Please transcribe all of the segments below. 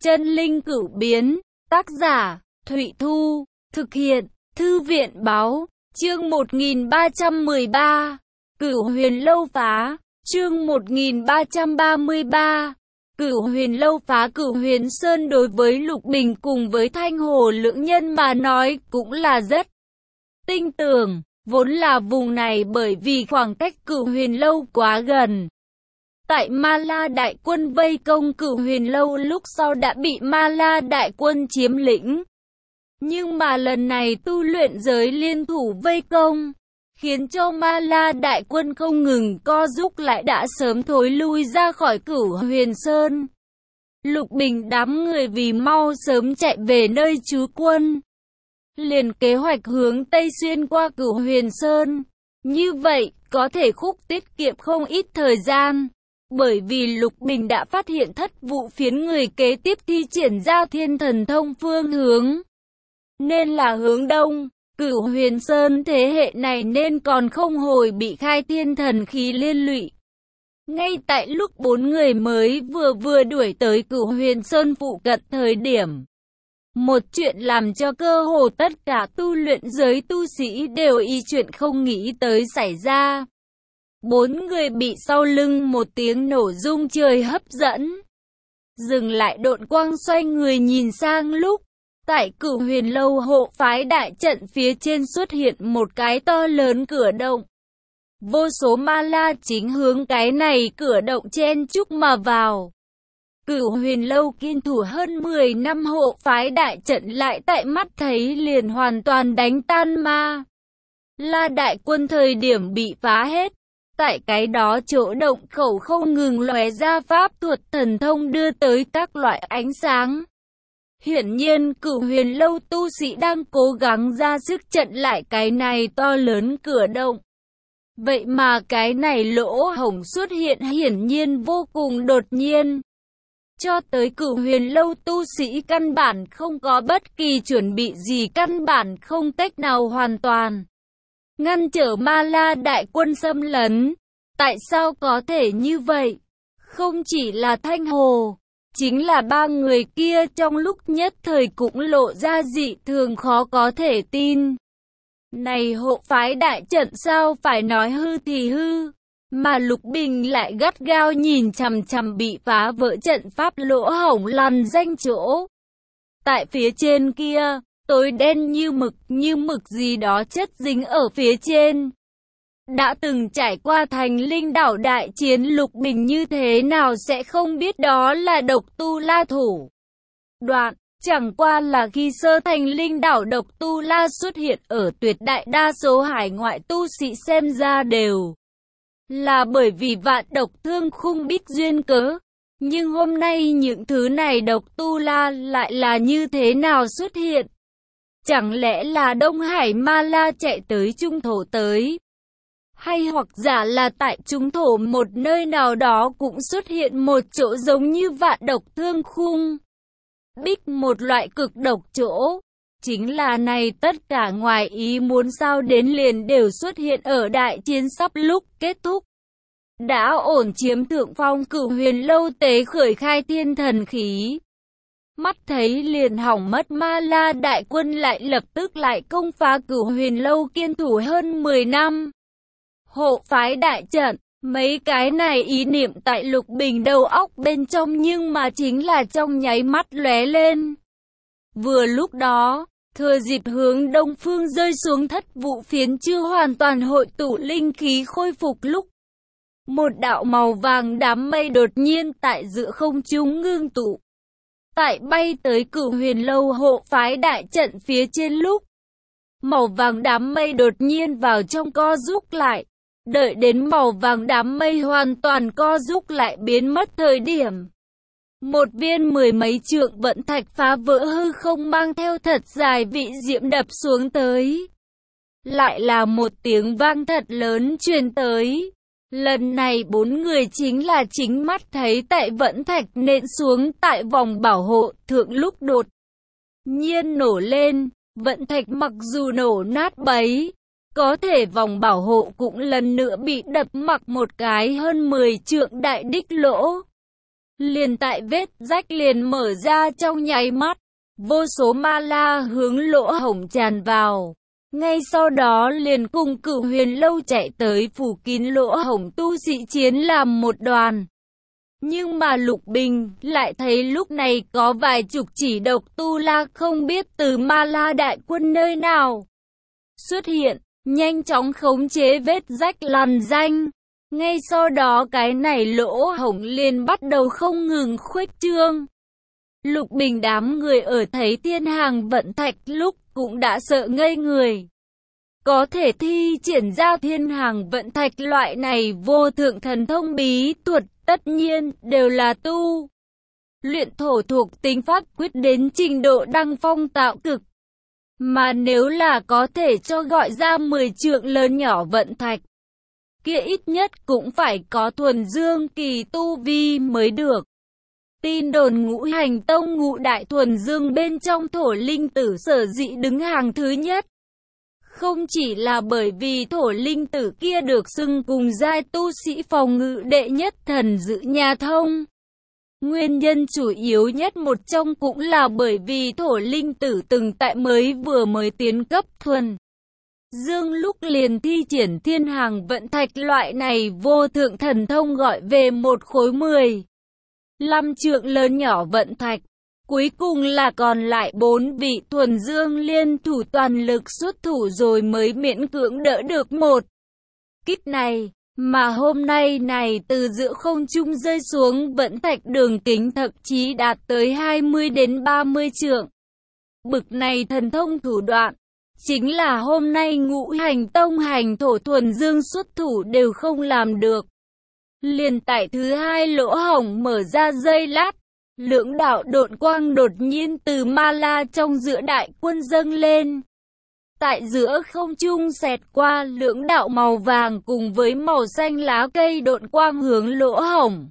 Chân linh cửu biến, tác giả, Thụy Thu, thực hiện, Thư viện báo, chương 1313, Cửu Huyền Lâu phá, chương 1333, Cửu Huyền Lâu phá. Cửu Huyền Sơn đối với Lục Bình cùng với Thanh Hồ lưỡng nhân mà nói cũng là rất tinh tường, vốn là vùng này bởi vì khoảng cách Cửu Huyền Lâu quá gần. Tại Ma La đại quân vây công Cửu Huyền Lâu lúc sau đã bị Ma La đại quân chiếm lĩnh. Nhưng mà lần này tu luyện giới liên thủ vây công, khiến cho Ma La đại quân không ngừng co rút lại đã sớm thối lui ra khỏi Cửu Huyền Sơn. Lục Bình đám người vì mau sớm chạy về nơi trú quân, liền kế hoạch hướng Tây xuyên qua Cửu Huyền Sơn. Như vậy, có thể khúc tiết kiệm không ít thời gian. Bởi vì Lục Bình đã phát hiện thất vụ phiến người kế tiếp thi triển ra thiên thần thông phương hướng, nên là hướng đông. Cửu Huyền Sơn thế hệ này nên còn không hồi bị khai thiên thần khí liên lụy. Ngay tại lúc bốn người mới vừa đuổi tới Cửu Huyền Sơn phụ cận thời điểm, một chuyện làm cho cơ hồ tất cả tu luyện giới tu sĩ đều y chuyện không nghĩ tới xảy ra. Bốn người bị sau lưng một tiếng nổ rung trời hấp dẫn. Dừng lại độn quang xoay người nhìn sang lúc, tại Cửu Huyền Lâu hộ phái đại trận phía trên xuất hiện một cái to lớn cửa động. Vô số ma la chính hướng cái này cửa động chen chúc mà vào. Cửu Huyền Lâu kiên thủ hơn 10 năm hộ phái đại trận lại tại mắt thấy liền hoàn toàn đánh tan ma la đại quân thời điểm bị phá hết. Tại cái đó chỗ động khẩu không ngừng lóe ra pháp thuật thần thông đưa tới các loại ánh sáng. Hiển nhiên Cửu Huyền Lâu tu sĩ đang cố gắng ra sức chặn lại cái này to lớn cửa động. Vậy mà cái này lỗ hổng xuất hiện hiển nhiên vô cùng đột nhiên. Cho tới Cửu Huyền Lâu tu sĩ căn bản không có bất kỳ chuẩn bị gì, căn bản không cách nào hoàn toàn ngăn trở Ma La đại quân xâm lấn. Tại sao có thể như vậy? Không chỉ là Thanh Hồ, chính là ba người kia trong lúc nhất thời cũng lộ ra dị thường khó có thể tin. Này hộ phái đại trận sao phải nói hư thì hư, mà Lục Bình lại gắt gao nhìn chằm chằm bị phá vỡ trận pháp lỗ hổng lằn danh chỗ. Tại phía trên kia, tối đen như mực gì đó chất dính ở phía trên. Đã từng trải qua Thành Linh đảo đại chiến, Lục Bình như thế nào sẽ không biết đó là độc tu la thủ đoạn. Chẳng qua là khi sơ Thành Linh đảo độc tu la xuất hiện ở tuyệt đại đa số hải ngoại tu sĩ xem ra đều là bởi vì vạn độc thương khung bích duyên cớ. Nhưng hôm nay những thứ này độc tu la lại là như thế nào xuất hiện? Chẳng lẽ là Đông Hải Ma La chạy tới Trung Thổ tới? Hay hoặc giả là tại Trung Thổ một nơi nào đó cũng xuất hiện một chỗ giống như vạn độc thương khung bích, một loại cực độc chỗ? Chính là này tất cả ngoài ý muốn sao đến liền đều xuất hiện ở đại chiến sắp lúc kết thúc. Đã ổn chiếm thượng phong Cửu Huyền Lâu tế khởi khai thiên thần khí. Mắt thấy liền hỏng mất, Ma La đại quân lại lập tức lại công phá Cửu Huyền Lâu kiên thủ hơn 10 năm. Hộ phái đại trận, mấy cái này ý niệm tại Lục Bình đầu óc bên trong nhưng mà chính là trong nháy mắt lóe lên. Vừa lúc đó, thừa dịp hướng đông phương rơi xuống thất vụ phiến chưa hoàn toàn hội tụ linh khí khôi phục lúc, một đạo màu vàng đám mây đột nhiên tại giữa không trung ngưng tụ. Tại bay tới Cửu Huyền Lâu hộ phái đại trận phía trên lúc, màu vàng đám mây đột nhiên vào trong co rút lại. Đợi đến màu vàng đám mây hoàn toàn co rút lại biến mất thời điểm, một viên mười mấy trượng vận thạch phá vỡ hư không mang theo thật dài vị diệm đập xuống tới. Lại là một tiếng vang thật lớn truyền tới. Lần này bốn người chính là chính mắt thấy tại vận thạch nện xuống tại vòng bảo hộ thượng lúc đột nhiên nổ lên. Vận thạch mặc dù nổ nát bấy, có thể vòng bảo hộ cũng lần nữa bị đập mặc một cái hơn 10 trượng đại đích lỗ. Liền tại vết rách liền mở ra trong nháy mắt, vô số ma la hướng lỗ hổng tràn vào. Ngay sau đó liền cùng Cửu Huyền Lâu chạy tới phủ kín lỗ hổng tu sĩ chiến làm một đoàn. Nhưng mà Lục Bình lại thấy lúc này có vài chục chỉ độc tu la không biết từ ma la đại quân nơi nào xuất hiện, nhanh chóng khống chế vết rách lằn ranh. Ngay sau đó cái này lỗ hổng liền bắt đầu không ngừng khuếch trương. Lục Bình đám người ở thấy thiên hàng vận thạch lúc cũng đã sợ ngây người. Có thể thi triển ra thiên hàng vận thạch loại này vô thượng thần thông bí thuật tất nhiên đều là tu luyện thổ thuộc tính pháp quyết đến trình độ đăng phong tạo cực. Mà nếu là có thể cho gọi ra 10 trượng lớn nhỏ vận thạch, kia ít nhất cũng phải có thuần dương kỳ tu vi mới được. Tin đồn Ngũ Hành Tông Ngũ Đại Thuần Dương bên trong thổ linh tử sở dĩ đứng hàng thứ nhất. Không chỉ là bởi vì thổ linh tử kia được xưng cùng giai tu sĩ phòng ngự đệ nhất thần dự nhà thông. Nguyên nhân chủ yếu nhất một trong cũng là bởi vì thổ linh tử từng tại vừa mới tiến cấp thuần dương lúc liền thi triển thiên hàng vận thạch loại này vô thượng thần thông gọi về một khối 15 trượng lớn nhỏ vận thạch. Cuối cùng là còn lại 4 vị thuần dương liên thủ toàn lực xuất thủ rồi mới miễn cưỡng đỡ được một kích này. Mà hôm nay này từ giữa không trung rơi xuống vận thạch đường kính thậm chí đạt tới 20 đến 30 trượng. Bực này thần thông thủ đoạn, chính là hôm nay Ngũ Hành Tông hành thổ thuần dương xuất thủ đều không làm được. Liền tại thứ hai lỗ hổng mở ra giây lát, lưỡng đạo độn quang đột nhiên từ ma la trong giữa đại quân dâng lên. Tại giữa không trung xẹt qua lưỡng đạo màu vàng cùng với màu xanh lá cây độn quang hướng lỗ hổng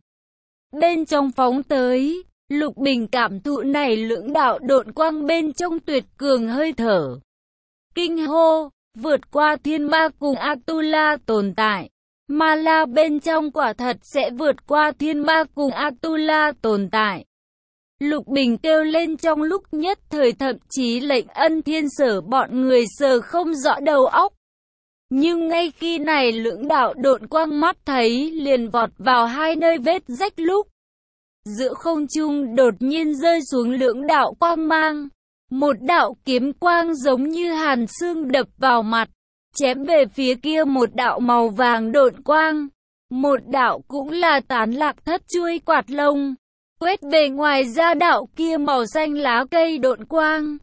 bên trong phóng tới. Lục Bình cảm thụ này lưỡng đạo độn quang bên trong tuyệt cường hơi thở. Kinh hô, vượt qua thiên ma cùng Atula tồn tại. Ma la bên trong quả thật sẽ vượt qua thiên ma cùng Atula tồn tại. Lục Bình kêu lên trong lúc nhất thời thậm chí lệnh Ân Thiên Sở bọn người sờ không rõ đầu óc. Nhưng ngay khi này lưỡng đạo độn quang mắt thấy liền vọt vào hai nơi vết rách lúc. Giữa không trung đột nhiên rơi xuống lưỡng đạo quang mang. Một đạo kiếm quang giống như hàn xương đập vào mặt, chém về phía kia một đạo màu vàng độn quang. Một đạo cũng là tán lạc thất chuôi quạt lông, quét về ngoài ra đạo kia màu xanh lá cây độn quang.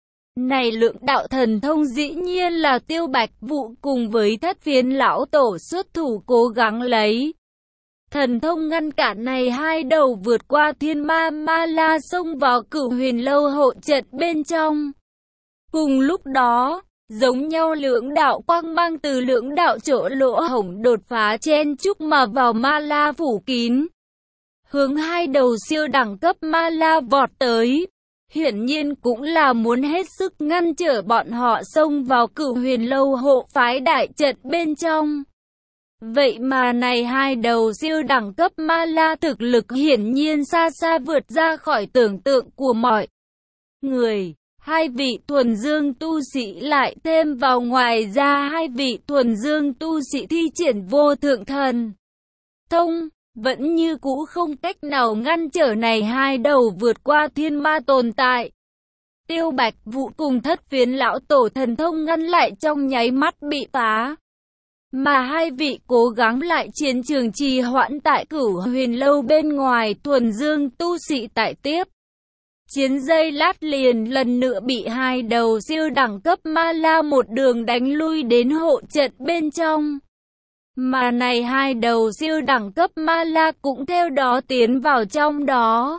Này lượng đạo thần thông dĩ nhiên là Tiêu Bạch Vụ cùng với Thất Phiến lão tổ xuất thủ cố gắng lấy. Thần thông ngăn cản này hai đầu vượt qua thiên ma ma la xông vào Cửu Huyền Lâu hộ trận bên trong. Cùng lúc đó, giống nhau lưỡng đạo quang mang từ lưỡng đạo chỗ lỗ hổng đột phá chen chúc mà vào ma la phủ kín. Hướng hai đầu siêu đẳng cấp ma la vọt tới. Hiển nhiên cũng là muốn hết sức ngăn trở bọn họ xông vào Cửu Huyền Lâu hộ phái đại trận bên trong. Vậy mà này hai đầu siêu đẳng cấp ma la thực lực hiển nhiên xa xa vượt ra khỏi tưởng tượng của mọi người. Hai vị thuần dương tu sĩ lại thêm vào ngoài ra hai vị thuần dương tu sĩ thi triển vô thượng thần thông, vẫn như cũ không cách nào ngăn trở này hai đầu vượt qua thiên ma tồn tại. Tiêu Bạch Vụ cùng Thất Phiến lão tổ thần thông ngăn lại trong nháy mắt bị phá. Mà hai vị cố gắng lại chiến trường trì hoãn tại Cửu Huyền Lâu bên ngoài thuần dương tu sĩ tại tiếp. Chiến dây lát liền lần nữa bị hai đầu siêu đẳng cấp ma la một đường đánh lui đến hộ trận bên trong. Mà này hai đầu siêu đẳng cấp ma la cũng theo đó tiến vào trong đó.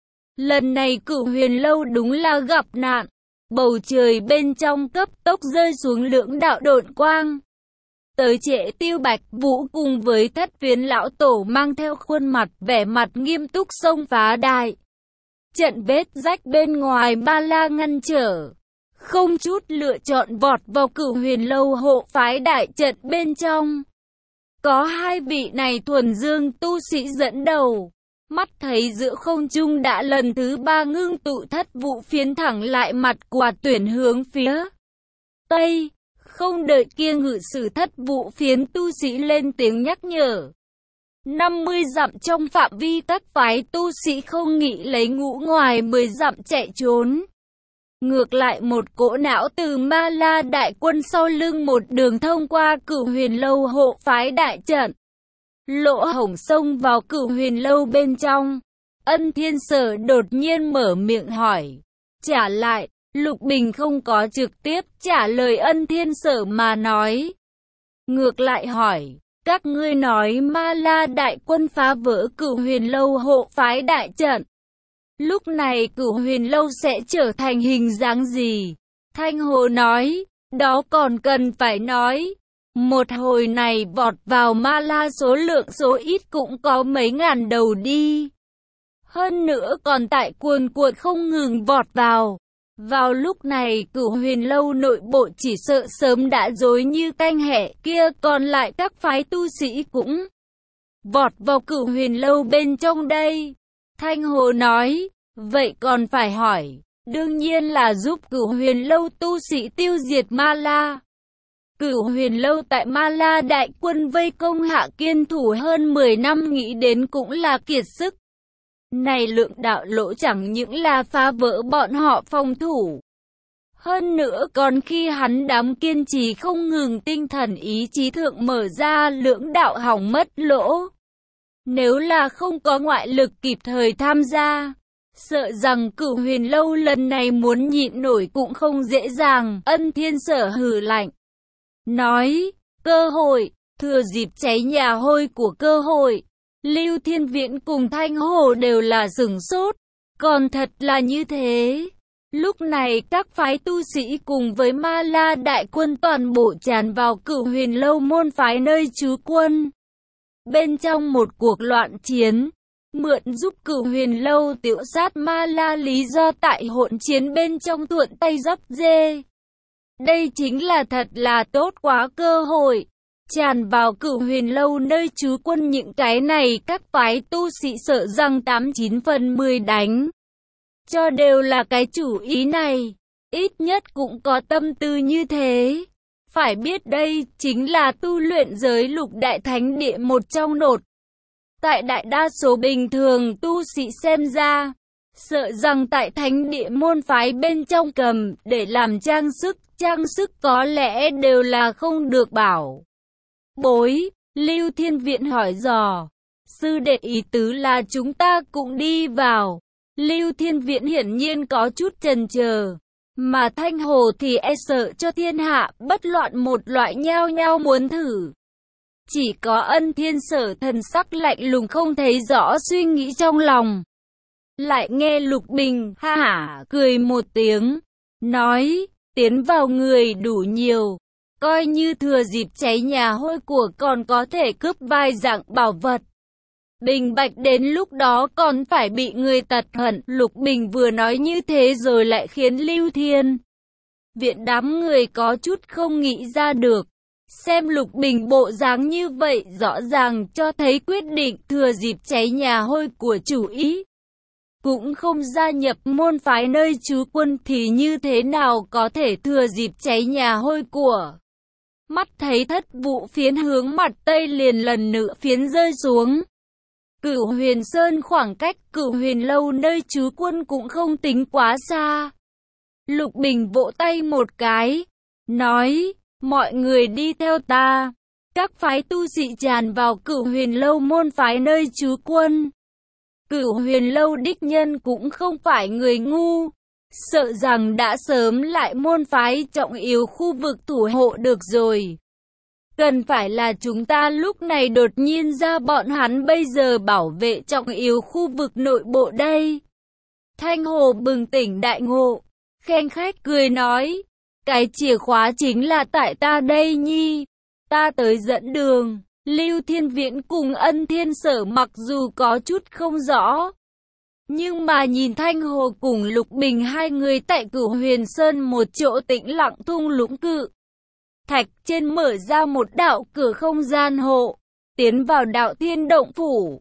Lần này Cửu Huyền Lâu đúng là gặp nạn. Bầu trời bên trong cấp tốc rơi xuống lưỡng đạo độn quang. Tới trễ Tiêu Bạch Vũ cùng với Thất Phiến lão tổ mang theo khuôn mặt vẻ mặt nghiêm túc xông phá đại trận vết rách bên ngoài ma la ngăn trở. Không chút lựa chọn vọt vào Cửu Huyền Lâu hộ phái đại trận bên trong. Có hai vị này thuần dương tu sĩ dẫn đầu. Mắt thấy giữa không trung đã lần thứ 3 ngưng tụ thất vụ phiến thẳng lại mặt quạt tuyển hướng phía Tây. Không đợi kia ngự sử thất vụ phiến tu sĩ lên tiếng nhắc nhở. 50 dặm trong phạm vi các phái tu sĩ không nghĩ lấy ngũ ngoài 10 dặm chạy trốn. Ngược lại một cỗ não từ Ma La đại quân sau lưng một đường thông qua Cửu Huyền Lâu hộ phái đại trận. Lỗ hổng xông vào Cửu Huyền Lâu bên trong. Ân Thiên Sở đột nhiên mở miệng hỏi. Trả lại, Lục Bình không có trực tiếp trả lời Ân Thiên Sở mà nói. Ngược lại hỏi, các ngươi nói Ma La đại quân phá vỡ Cửu Huyền Lâu hộ phái đại trận. Lúc này Cửu Huyền Lâu sẽ trở thành hình dáng gì? Thanh Hồ nói, đó còn cần phải nói. Một hồi này vọt vào Ma La số lượng số ít cũng có mấy ngàn đầu đi. Hơn nữa còn tại cuồn cuộn không ngừng vọt vào. Vào lúc này Cửu Huyền Lâu nội bộ chỉ sợ sớm đã rối như canh hẹ, kia còn lại các phái tu sĩ cũng vọt vào Cửu Huyền Lâu bên trong đây. Thanh Hồ nói, vậy còn phải hỏi, đương nhiên là giúp Cửu Huyền Lâu tu sĩ tiêu diệt Ma La. Cửu Huyền Lâu tại Ma La đại quân vây công hạ kiên thủ hơn 10 năm nghĩ đến cũng là kiệt sức. Này Lượng Đạo Lỗ chẳng những là phá vỡ bọn họ phòng thủ. Hơn nữa còn khi hắn đám kiên trì không ngừng tinh thần ý chí thượng mở ra lưỡng đạo hỏng mất lỗ. Nếu là không có ngoại lực kịp thời tham gia, sợ rằng Cửu Huyền Lâu lần này muốn nhịn nổi cũng không dễ dàng. Ân Thiên Sở hừ lạnh. Nói, cơ hội, thừa dịp cháy nhà hôi của cơ hội. Lưu Thiên Viễn cùng Thanh Hồ đều là sửng sốt. Còn thật là như thế. Lúc này các phái tu sĩ cùng với Ma La đại quân toàn bộ tràn vào Cửu Huyền Lâu môn phái nơi trú quân. Bên trong một cuộc loạn chiến, mượn giúp Cửu Huyền Lâu tiểu sát Ma La lý do tại hỗn chiến bên trong thuận tay dấp dê. Đây chính là thật là tốt quá cơ hội. Tràn vào Cửu Huyền Lâu nơi trú quân những cái này các phái tu sĩ sợ rằng 89 phần 10 đánh cho đều là cái chủ ý này. Ít nhất cũng có tâm tư như thế. Phải biết đây chính là tu luyện giới lục đại thánh địa một trong nột. Tại đại đa số bình thường tu sĩ xem ra, sợ rằng tại thánh địa môn phái bên trong cầm để làm trang sức có lẽ đều là không được bảo bối. Lưu Thiên Viễn hỏi dò, sư đệ ý tứ là chúng ta cũng đi vào. Lưu Thiên Viễn hiển nhiên có chút chần chờ, mà Thanh Hồ thì e sợ cho thiên hạ bất loạn một loại nhao nhao muốn thử. Chỉ có Ân Thiên Sở thần sắc lạnh lùng không thấy rõ suy nghĩ trong lòng. Lại nghe Lục Bình ha hả cười một tiếng, nói, tiến vào người đủ nhiều, coi như thừa dịp cháy nhà hôi của còn có thể cướp vài dạng bảo vật. Bình Bạch đến lúc đó còn phải bị người tật hận. Lục Bình vừa nói như thế rồi lại khiến Lưu Thiên Viễn đám người có chút không nghĩ ra được. Xem Lục Bình bộ dáng như vậy rõ ràng cho thấy quyết định thừa dịp cháy nhà hôi của chủ ý. Cũng không gia nhập môn phái nơi trú quân thì như thế nào có thể thừa dịp cháy nhà hôi của. Mắt thấy thất vụ phiến hướng mặt Tây liền lần nữa phiến rơi xuống. Cửu Huyền Sơn khoảng cách Cửu Huyền Lâu nơi trú quân cũng không tính quá xa. Lục Bình vỗ tay một cái, nói, mọi người đi theo ta. Các phái tu sĩ tràn vào Cửu Huyền Lâu môn phái nơi trú quân. Cửu Huyền Lâu đích nhân cũng không phải người ngu, sợ rằng đã sớm lại môn phái trọng yếu khu vực thủ hộ được rồi. Cần phải là chúng ta lúc này đột nhiên ra bọn hắn bây giờ bảo vệ trọng yếu khu vực nội bộ đây. Thanh Hồ bừng tỉnh đại ngộ, khen khách cười nói, cái chìa khóa chính là tại ta đây nhi, ta tới dẫn đường. Lưu Thiên Viễn cùng Ân Thiên Sở mặc dù có chút không rõ, nhưng mà nhìn Thanh Hồ cùng Lục Bình hai người tại Cửu Huyền Sơn một chỗ tĩnh lặng thung lũng cự thạch trên mở ra một đạo cửa không gian hộ, tiến vào đạo thiên động phủ.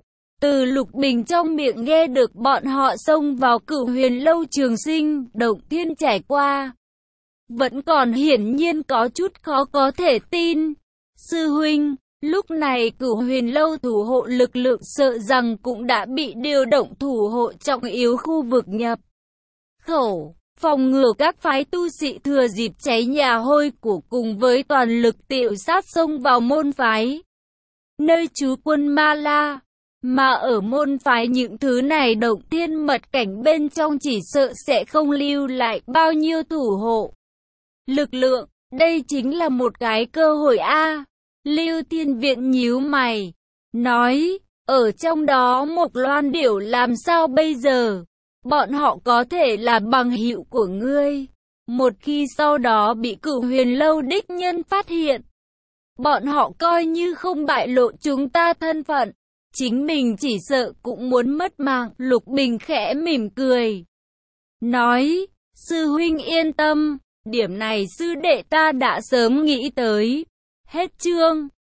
Từ Lục Bình trong miệng nghe được bọn họ xông vào Cửu Huyền Lâu Trường Sinh, Động Thiên trải qua. Vẫn còn hiển nhiên có chút khó có thể tin. Sư huynh, lúc này Cửu Huyền Lâu thủ hộ lực lượng sợ rằng cũng đã bị điều động thủ hộ trọng yếu khu vực nhập khẩu, phòng ngừa các phái tu sĩ thừa dịp cháy nhà hôi của cùng với toàn lực tiểu sát xông vào môn phái, nơi trú quân Ma La. Mà ở môn phái những thứ này Động Thiên mật cảnh bên trong chỉ sợ sẽ không lưu lại bao nhiêu thủ hộ lực lượng, đây chính là một cái cơ hội a. Lưu Thiên Viện nhíu mày, nói, ở trong đó Mộc Loan Điểu làm sao bây giờ? Bọn họ có thể là bằng hữu của ngươi. Một khi sau đó bị Cửu Huyền Lâu đích nhân phát hiện, bọn họ coi như không bại lộ chúng ta thân phận, chính mình chỉ sợ cũng muốn mất mạng. Lục Bình khẽ mỉm cười, nói, sư huynh yên tâm, điểm này sư đệ ta đã sớm nghĩ tới. Hết chương.